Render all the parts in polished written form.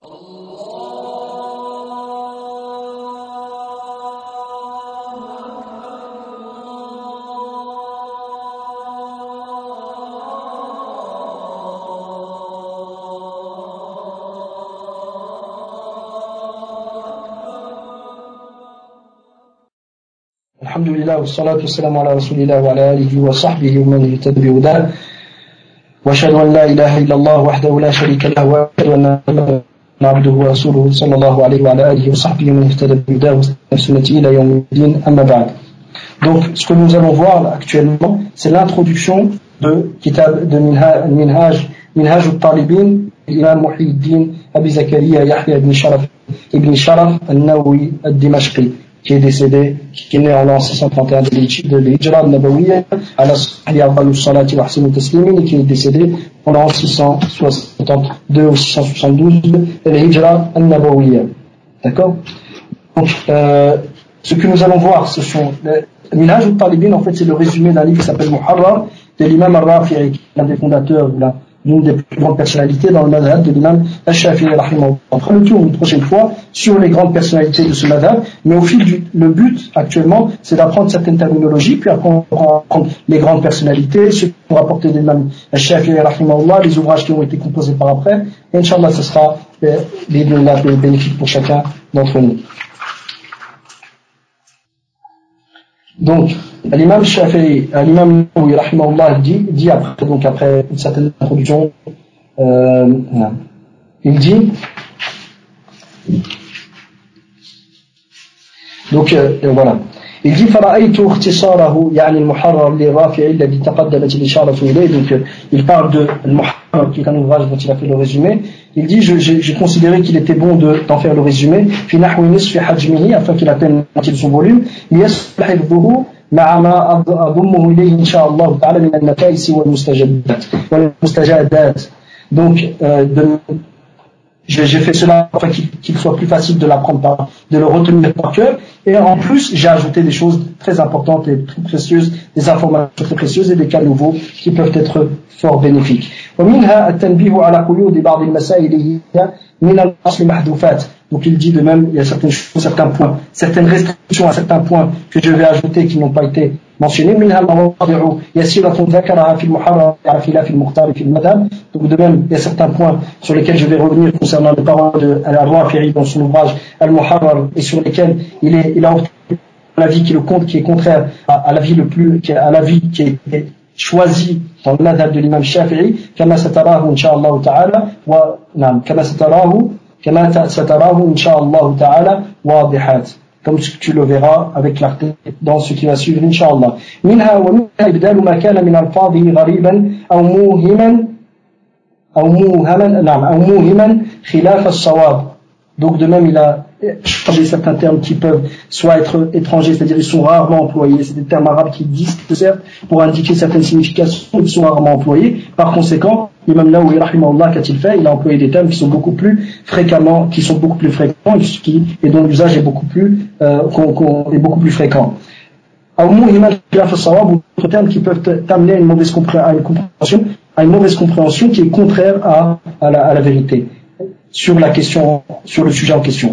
Alhamdulillah, wassalatu wassalamu ala rasulillah wa ala alihi wa sahbihi wa man ihtada bi hudah wa ashhadu an la ilaha illallah wahdahu la sharika lahu wa ashhadu anna Muhammadan abduhu wa rasuluhu sallallahu alayhi wa ala alihi wa sahbihi wa man ihtada bi hudah wa sunnati ila yawmiddin amma ba'd. Donc ce que nous allons voir actuellement, c'est l'introduction de kitab de Minhaj al-Talibin, l'imam Muhyiddin Abi Zakaria Yahya ibn Sharaf al-Nawawi al-Dimashqi, qui est décédé, qui est né en l'an 631 de l'Hijra al-Nabawiyya, à la Salati wa Ahsanu Taslimin, et qui est décédé en l'an 662 ou 672 de l'Hijra al-Nabawiyya. D'accord? Donc, ce que nous allons voir, ce sont Minhaj al-Talibin, en fait, c'est le résumé d'un livre qui s'appelle Muharrar, de l'imam al-Rafi'i, qui est l'un des fondateurs, l'une des plus grandes personnalités dans le madhab de l'imam al-Shafi'i rahimahullah. On fera le tour une prochaine fois sur les grandes personnalités de ce madhab, mais au fil le but actuellement, c'est d'apprendre certaines terminologies, puis après on va apprendre les grandes personnalités, ce qu'on va apporter de l'imam al-Shafi'i rahimahullah, les ouvrages qui ont été composés par après, et Inch'Allah, ce sera bénéfique pour chacun d'entre nous. Donc, l'imam Shafi'i, l'imam Nawawi rahimahullah dit après une certaine introduction, il dit, donc voilà, il dit فرأيت اختصاره يعني المحرر للرافعي الذي تقدمت الإشارة إليه. Donc il parle de Al-Muharrar, qui est un ouvrage dont il a fait le résumé. Il dit j'ai considéré qu'il était bon d'en faire le résumé في نحو نصف حجمه, afin qu'il atteigne la moitié de son volume, ليصلح حفظه مع ما أضمه إليه إن شاء الله تعالى من النفائس والمستجدات. Donc j'ai fait cela afin qu'il soit plus facile de l'apprendre, de le retenir par cœur, et en plus j'ai ajouté des choses très importantes et très précieuses, des informations très précieuses et des cas nouveaux qui peuvent être fort bénéfiques. ومنها التنبيه على قيود بعض المسائل من الأصل محذوفات. Donc il dit de même, il y a certaines choses, certains points, certaines restrictions à certains points que je vais ajouter qui n'ont pas été mentionnés. منها المواضع يسيرة ذكرها في المحرر على خلاف المختار في المذهب. Donc de même, il y a certains points sur lesquels je vais revenir concernant les paroles de Al-Rafi'i dans son ouvrage Al-Muharrar, et sur lesquels il a l'avis qui est contraire à l'avis qui est choisi dans le madhab de l'imam Shafi'i, كما ستراه إن شاء الله تعالى كما ستراه إن شاء الله تعالى واضحات, comme tu le verras avec clarté dans ce qui va suivre إن شاء الله. منها إبدال ما كان من ألفاظه غريبا أو موهما خلاف الصواب. Donc de même il a changé certains termes qui peuvent soit être étrangers, c'est-à-dire ils sont rarement employés, c'est des termes arabes qui existent certes pour indiquer certaines significations, qui sont rarement employés. Par conséquent, l'imam Nawawi rahimahullah, qu'a-t-il fait? Il a employé des termes qui sont beaucoup plus fréquents et dont l'usage est beaucoup plus fréquent. D'autres termes qui peuvent t'amener à une mauvaise compréhension qui est contraire à la vérité sur la question, sur le sujet en question.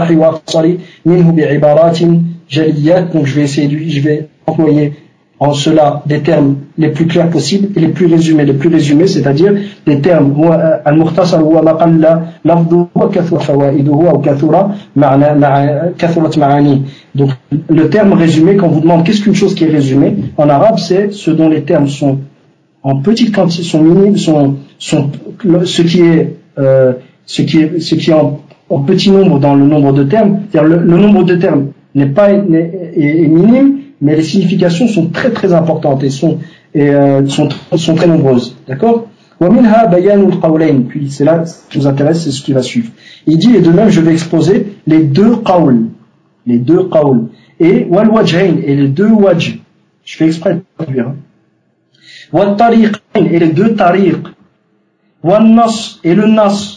Donc je vais employer en cela des termes les plus clairs possibles et les plus résumés, c'est-à-dire des termes al-mukhtasar huwa ma qalla lafdhuhu wa kathura fawaiduhu aw kathura kathurat ma'ani. Donc le terme résumé, quand on vous demande qu'est-ce qu'une chose qui est résumée en arabe, c'est ce dont les termes sont en petite quantité, sont minimes, ce qui est en petit nombre dans le nombre de termes, c'est-à-dire le nombre de termes est minime, mais les significations sont très très importantes et sont très nombreuses. D'accord? Puis c'est là ce qui nous intéresse, c'est ce qui va suivre. Il dit, et de même je vais exposer les deux qawls, et wal wajhain, et les deux wajh. Je fais exprès de traduire. Wal tariqain, et les deux tariq. Wal nas, et le nas.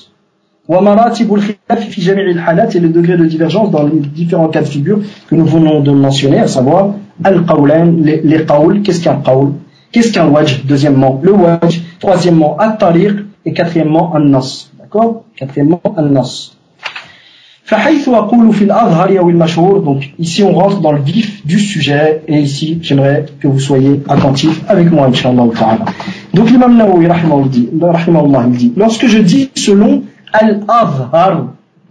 Et le degré de divergence dans les différents cas de figure que nous venons de mentionner, à savoir al-qawlain, les qawls. Qu'est-ce qu'un qawl? Qu'est-ce qu'un wajh? Deuxièmement, le wajh. Troisièmement, at-tariq. Et quatrièmement, an-nas. D'accord? Quatrièmement, al-nas. فحيث أقول في الأظهر أو المشهور. Donc ici on rentre dans le vif du sujet et ici j'aimerais que vous soyez attentifs avec moi Inch'Allah ta'ala. Donc l'imam Nawawi rahimahullah il dit lorsque je dis selon al-Azhar,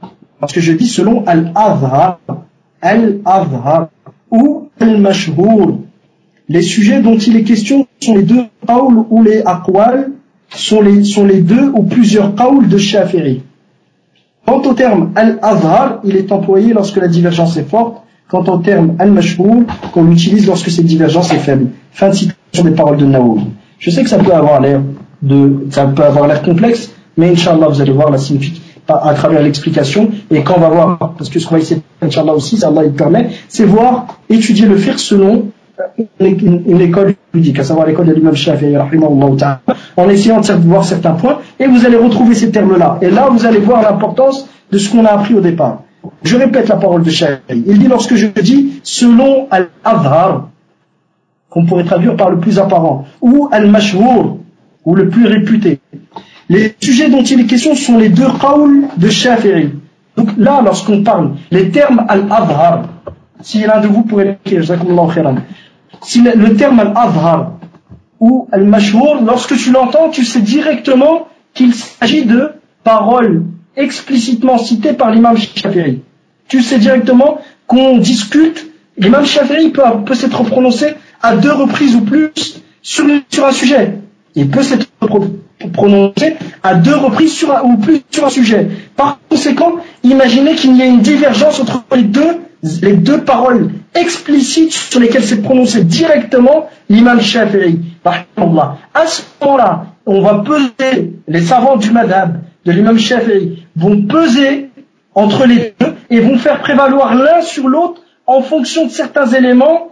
al-Azhar ou al-Mashhur, les sujets dont il est question sont les deux qawls ou les aqwal, sont les deux ou plusieurs qawls de Shafi'i. Quant au terme al-Azhar, il est employé lorsque la divergence est forte. Quant au terme al-Mashhur, on l'utilise lorsque cette divergence est faible. Fin de citation des paroles de Nawawi. Je sais que ça peut avoir l'air complexe, mais Inch'Allah, vous allez voir la signification à travers l'explication. Et quand on va voir, parce que ce qu'on va essayer, Inch'Allah aussi, si Allah il permet, c'est voir, étudier le fiqh selon une école juridique, à savoir l'école de l'imam Shafi'i, en essayant de voir certains points, et vous allez retrouver ces termes-là. Et là, vous allez voir l'importance de ce qu'on a appris au départ. Je répète la parole de Shafi'i. Il dit, lorsque je dis selon al-Azhar, qu'on pourrait traduire par le plus apparent, ou al-Mashhur, ou le plus réputé, les sujets dont il est question sont les deux qawls de Shafi'i. Donc là, lorsqu'on parle, les termes al-Azhar, si l'un de vous pourrait l'écrire, jazakumullahu khairan. Si le terme al-Azhar ou al-Mashhur, lorsque tu l'entends, tu sais directement qu'il s'agit de paroles explicitement citées par l'imam Shafi'i. Tu sais directement qu'on discute, l'imam Shafi'i peut s'être prononcé à 2 reprises ou plus sur un sujet. Il peut s'être prononcé à 2 reprises ou plus sur un sujet. Par conséquent, imaginez qu'il y ait une divergence entre les deux paroles explicites sur lesquelles s'est prononcé directement l'imam Shafi'i. À ce moment-là, on va peser, les savants du madhab de l'imam Shafi'i vont peser entre les deux et vont faire prévaloir l'un sur l'autre en fonction de certains éléments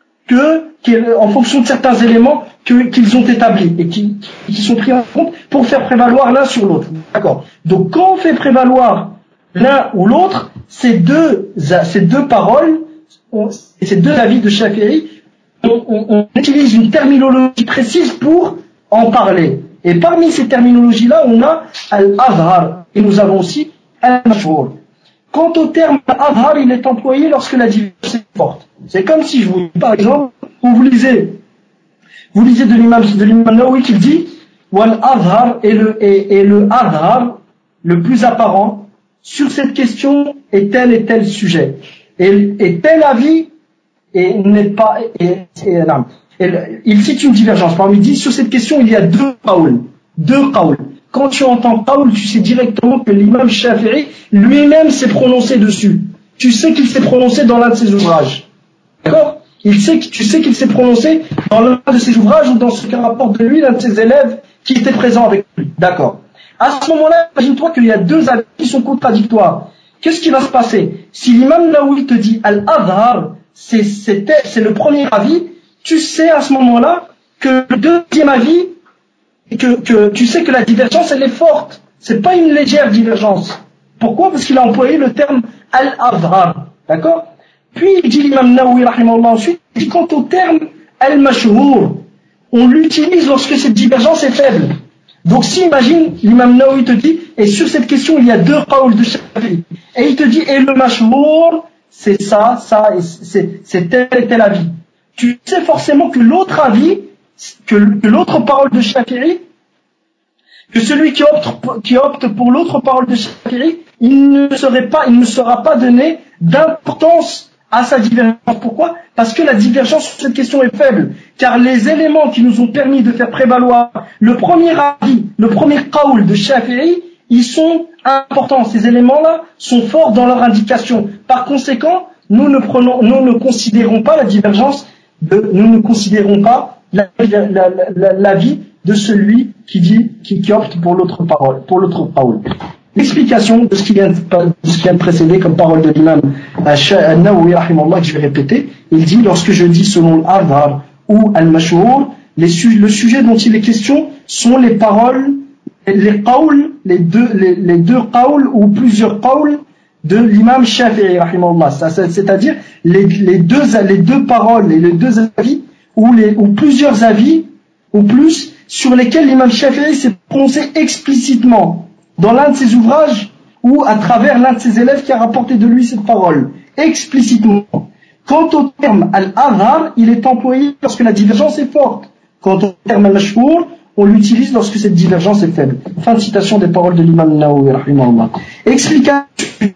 qu'ils ont établis et qui sont pris en compte pour faire prévaloir l'un sur l'autre. D'accord. Donc quand on fait prévaloir l'un ou l'autre, ces deux paroles, ces deux avis de Shafi'i, on utilise une terminologie précise pour en parler. Et parmi ces terminologies-là, on a al-Azhar et nous avons aussi al-Mashhur. Quant au terme al-Azhar, il est employé lorsque la divergence est forte. C'est comme si je vous dis, par exemple, vous lisez de l'imam Nawawi qui dit wal-Azhar et le Azhar, le plus apparent, sur cette question est tel et tel sujet. Et tel avis n'est pas. Il cite une divergence. Parmi 10, sur cette question, il y a 2 qawls. 2 qawls. Quand tu entends qawl, tu sais directement que l'imam Shafi'i lui-même s'est prononcé dessus. Tu sais qu'il s'est prononcé dans l'un de ses ouvrages. D'accord? Tu sais qu'il s'est prononcé dans l'un de ses ouvrages ou dans ce qu'un rapporte de lui, l'un de ses élèves qui était présent avec lui. D'accord. À ce moment-là, imagine-toi qu'il y a 2 avis qui sont contradictoires. Qu'est-ce qui va se passer? Si l'imam Nawawi te dit Al-Azhar, c'est le premier avis, tu sais à ce moment-là que le deuxième avis, que tu sais que la divergence elle est forte. C'est pas une légère divergence. Pourquoi? Parce qu'il a employé le terme Al-Azhar. D'accord? Puis il dit l'imam Nawawi rahimahullah ensuite, il dit quant au terme Al-Mashhur, on l'utilise lorsque cette divergence est faible. Donc si imagine, l'imam Nawawi te dit, et sur cette question il y a 2 qawls de Shafi'i, et il te dit, et le Mashhur, c'est ça, et c'est tel et tel avis. Tu sais forcément que l'autre avis, que l'autre parole de Shafi'i, que celui qui opte pour l'autre parole de Shafi'i, il ne sera pas donné d'importance à sa divergence. Pourquoi? Parce que la divergence sur cette question est faible. Car les éléments qui nous ont permis de faire prévaloir le premier avis, le premier qawl de Shafi'i, ils sont importants. Ces éléments-là sont forts dans leur indication. Par conséquent, nous ne considérons pas la divergence, nous ne considérons pas l'avis de celui qui opte pour l'autre parole, pour l'autre qawl. L'explication de ce qui vient de précéder comme parole de l'imam Al-Nawawi rahimahullah, que je vais répéter, il dit lorsque je dis selon al-Azhar ou al-Mashhur, le sujet dont il est question sont les paroles, les qawls, les deux qawls ou plusieurs qawls de l'imam Shafi'i rahimahullah, c'est-à-dire les deux paroles et les 2 avis ou plusieurs avis ou plus sur lesquels l'imam Shafi'i s'est prononcé explicitement. dans l'un de ses ouvrages ou à travers l'un de ses élèves qui a rapporté de lui cette parole, explicitement. Quant au terme al-adhar, il est employé lorsque la divergence est forte. Quant au terme al-mashhour, on l'utilise lorsque cette divergence est faible. Fin de citation des paroles de l'imam Nawawi, rahimahullah. Explication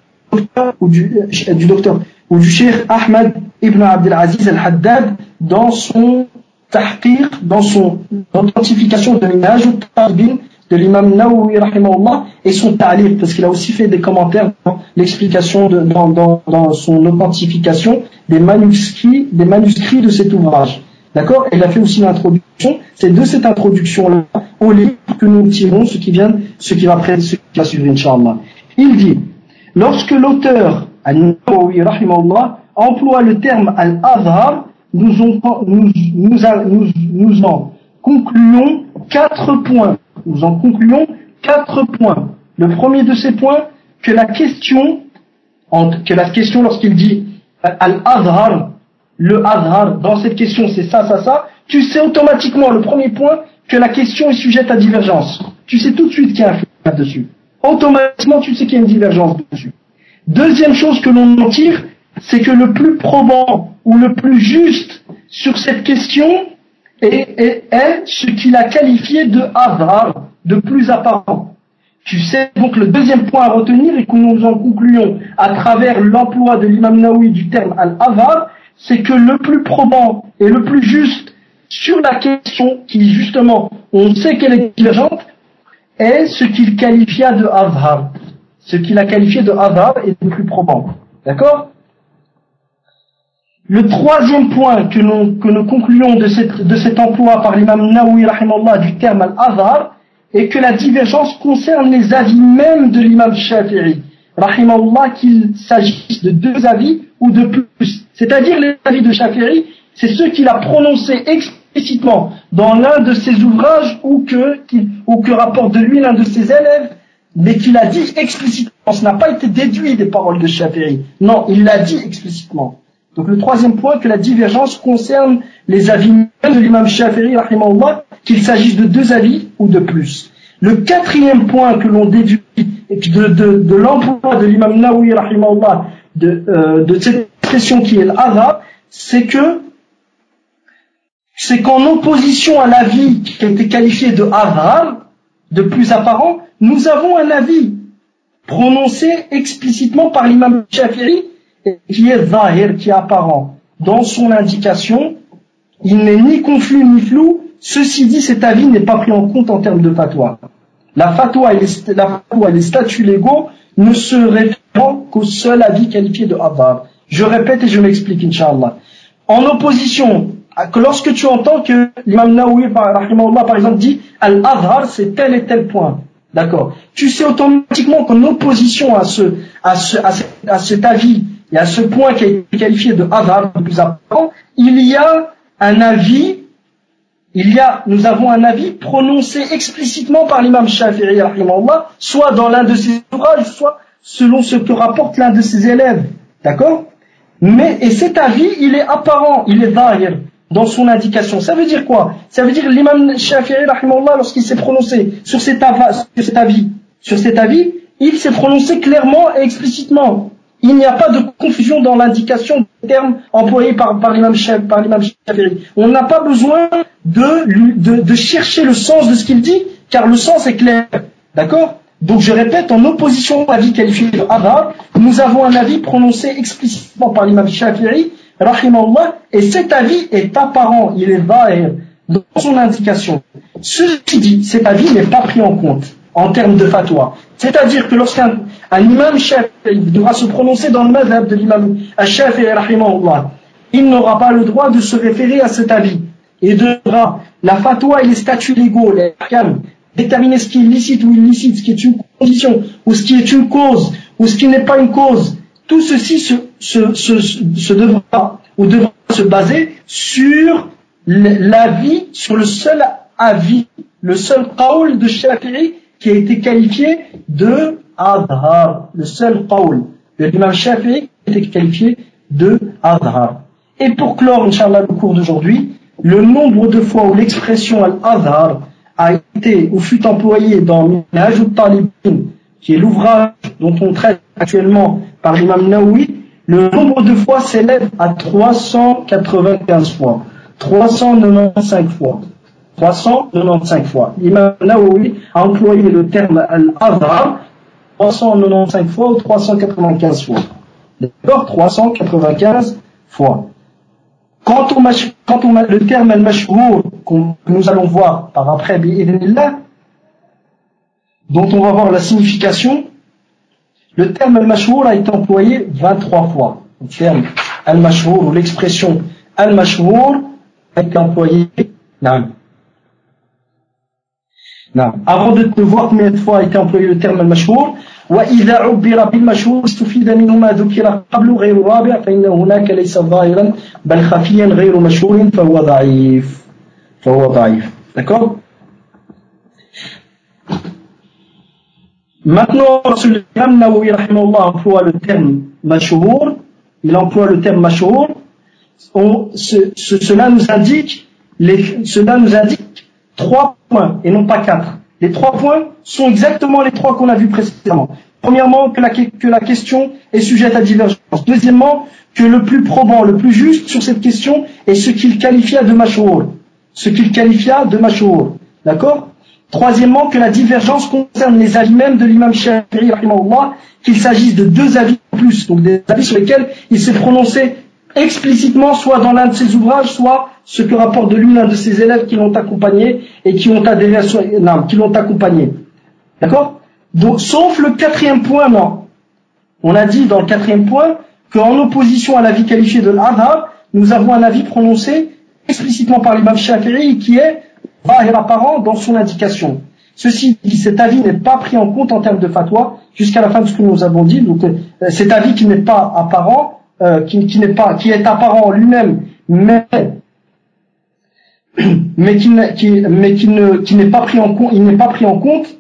du docteur ou du cheikh Ahmad ibn Abdelaziz al-Haddad dans son tahqiq, dans son identification de l'image ou de l'imam Nawawi, rahimahullah, et son ta'liq, parce qu'il a aussi fait des commentaires dans l'explication, dans son authentification des manuscrits de cet ouvrage. D'accord? Et il a fait aussi l'introduction. C'est de cette introduction-là au livre que nous tirons ce qui va suivre, Inch'Allah. Il dit, lorsque l'auteur, An-Nawawi, rahimahullah, emploie le terme al-adhar, nous en concluons 4 points. Nous en concluons 4 points. Le premier de ces points, que la question, lorsqu'il dit al-adhar, le adhar, dans cette question c'est ça, tu sais automatiquement, le premier point, que la question est sujette à divergence. Tu sais tout de suite qu'il y a un flou là-dessus. Automatiquement, tu sais qu'il y a une divergence dessus. Deuxième chose que l'on en tire, c'est que le plus probant ou le plus juste sur cette question est ce qu'il a qualifié de adhar, de plus apparent. Tu sais donc le deuxième point à retenir et que nous en concluons à travers l'emploi de l'imam Nawawi du terme al-adhar, c'est que le plus probant et le plus juste sur la question qui justement on sait qu'elle est divergente est ce qu'il qualifia de adhar. Ce qu'il a qualifié de adhar est le plus probant. D'accord? Le troisième point que nous concluons de cet emploi par l'imam Nawawi rahimahullah du terme al-adhar est que la divergence concerne les avis même de l'imam Shafi'i rahimahullah, qu'il s'agisse de 2 avis ou de plus. C'est-à-dire les avis de Shafi'i, c'est ceux qu'il a prononcés explicitement dans l'un de ses ouvrages ou que rapporte de lui l'un de ses élèves, mais qu'il a dit explicitement. Ce n'a pas été déduit des paroles de Shafi'i. Non, il l'a dit explicitement. Donc le troisième point, que la divergence concerne les avis même de l'imam Shafi'i, rahimahullah, qu'il s'agisse de 2 avis ou de plus. Le quatrième point que l'on déduit de l'emploi de l'imam Nawawi, rahimahullah, de cette expression qui est l'adhar, c'est qu'en opposition à l'avis qui a été qualifié de adhar, de plus apparent, nous avons un avis prononcé explicitement par l'imam Shafi'i, qui est zahir, qui est apparent. Dans son indication, il n'est ni confus ni flou. Ceci dit, cet avis n'est pas pris en compte en termes de fatwa. La fatwa et les statuts légaux ne se réfèrent qu'au seul avis qualifié de adhar. Je répète et je m'explique, Inch'Allah. En opposition, lorsque tu entends que l'imam Nawawi, rahimahullah, par exemple, dit al-adhar, c'est tel et tel point. D'accord. Tu sais automatiquement qu'en opposition à cet avis et à ce point qui a été qualifié de adhar le plus apparent, il y a un avis, nous avons un avis prononcé explicitement par l'imam Shafi'i, rahimahullah, soit dans l'un de ses ouvrages, soit selon ce que rapporte l'un de ses élèves. D'accord? Et cet avis, il est apparent, il est zahir dans son indication. Ça veut dire quoi? Ça veut dire l'imam Shafi'i, rahimahullah, lorsqu'il s'est prononcé sur cet avis, il s'est prononcé clairement et explicitement. Il n'y a pas de confusion dans l'indication des termes employés par l'imam Shafi'i. On n'a pas besoin de chercher le sens de ce qu'il dit, car le sens est clair. D'accord? Donc je répète, en opposition à l'avis qualifié de adhar, nous avons un avis prononcé explicitement par l'imam Shafi'i, rahimahullah, et cet avis est apparent, il est zahir dans son indication. Ceci dit, cet avis n'est pas pris en compte en termes de fatwa. C'est-à-dire que lorsqu'un imam Shafi'i devra se prononcer dans le madhab de l'imam Shafi'i, rahimahullah, il n'aura pas le droit de se référer à cet avis. Et devra, la fatwa et les statuts légaux, les ahkam, déterminer ce qui est licite ou illicite, ce qui est une condition, ou ce qui est une cause, ou ce qui n'est pas une cause. Tout ceci devra se baser sur l'avis, sur le seul avis, le seul qawl de Shafi'i qui a été qualifié de adhar, le seul qawl de l'imam Shafi'i qui a été qualifié de adhar. Et pour clore, Inch'Allah, le cours d'aujourd'hui, le nombre de fois où l'expression al-adhar a été été ou fut employé dans Minhaj al-Talibin, qui est l'ouvrage dont on traite actuellement par l'imam Nawawi, le nombre de fois s'élève à 395 fois. 395 fois. 395 fois. L'imam Nawawi a employé le terme al-Azhar 395 fois ou 395 fois. D'accord, 395 fois. Quant au le terme al-mashhour que nous allons voir par après bi'idhnillah, dont on va voir la signification, le terme al-mashhour a été employé 23 fois. Le terme al-mashhour ou l'expression al-mashhour a été employé avant de voir combien de fois a été employé le terme al-mashhour, وإذا عبر بالمشهور استفيد منه ما ذكر قبل غير الرابع فإن هناك ليس ظاهرا بل خفيا غير مشهور فهو ضعيف. D'accord? Maintenant, l'imam Nawawi rahimahullah emploie le terme mashhour, il emploie le terme mashhour. Cela nous indique 3 points et non pas 4. Les 3 points sont exactement les 3 qu'on a vus précédemment. Premièrement, que la question est sujette à divergence. Deuxièmement, que le plus probant, le plus juste sur cette question est ce qu'il qualifia de mashhour. D'accord? Troisièmement, que la divergence concerne les avis même de l'imam Shafi'i, qu'il s'agisse de 2 avis en plus, donc des avis sur lesquels il s'est prononcé explicitement, soit dans l'un de ses ouvrages, soit ce que rapporte de lui l'un de ses élèves qui l'ont accompagné et qui ont adhéré à qui l'ont accompagné. D'accord? Donc, sauf le 4e point, non. On a dit dans le 4e point qu'en opposition à l'avis qualifié de l'Adhar, nous avons un avis prononcé explicitement par l'imam Shafi'i qui est zahir apparent dans son indication. Ceci dit, cet avis n'est pas pris en compte en termes de fatwa jusqu'à la fin de ce que nous avons dit. Donc, cet avis qui n'est pas apparent, qui est apparent en lui-même, mais qui n'est pas pris en compte, il n'est pas pris en compte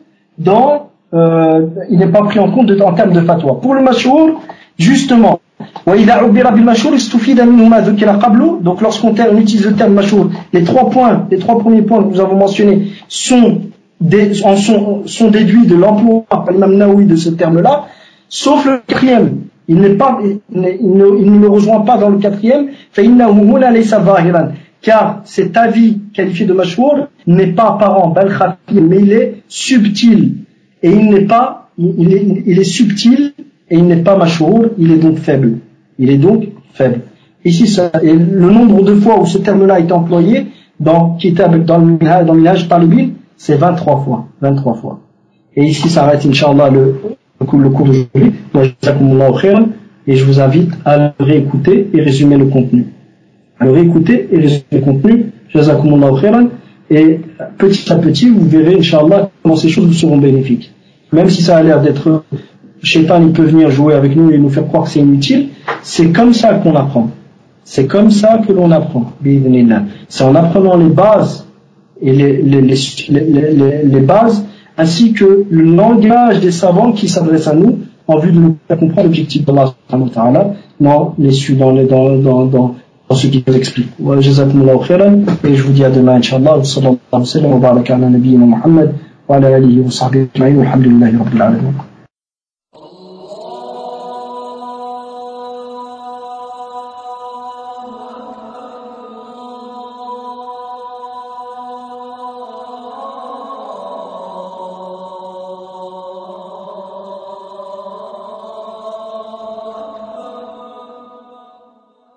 en termes de fatwa. Pour le mashhour, justement, donc lorsqu'on utilise le terme mashhour, les 3 premiers points que nous avons mentionnés sont déduits de l'emploi par l'imam Nawawi de ce terme-là, sauf le 4e. Il ne le rejoint pas dans le 4e, car cet avis qualifié de mashhour n'est pas apparent, mais il est subtil. Et il est subtil et il n'est pas mashhour, il est donc faible. Ici, et le nombre de fois où ce terme-là a été employé dans le Minhaj Talibin, c'est 23 fois. Et ici s'arrête, Inch'Allah, le cours d'aujourd'hui. Et je vous invite à le réécouter et résumer le contenu. Jazakumullahu khairan. Et petit à petit, vous verrez, Inch'Allah, comment ces choses vous seront bénéfiques. Même si ça a l'air d'être, Shaitan, il peut venir jouer avec nous et nous faire croire que c'est inutile, c'est comme ça qu'on apprend. C'est comme ça que l'on apprend. C'est en apprenant les bases et les bases, ainsi que le langage des savants qui s'adressent à nous en vue de nous faire comprendre l'objectif d'Allah dans ce qui nous explique. Jazakumullahu khairan, et je vous dis à demain, Inch'Allah, sallallahu alayhi wa sallam, wa baraka ala nabiyyina Muhammad, wa ala alihi wa sahbihi ajma'in, walhamdulillahi rabbil alamin.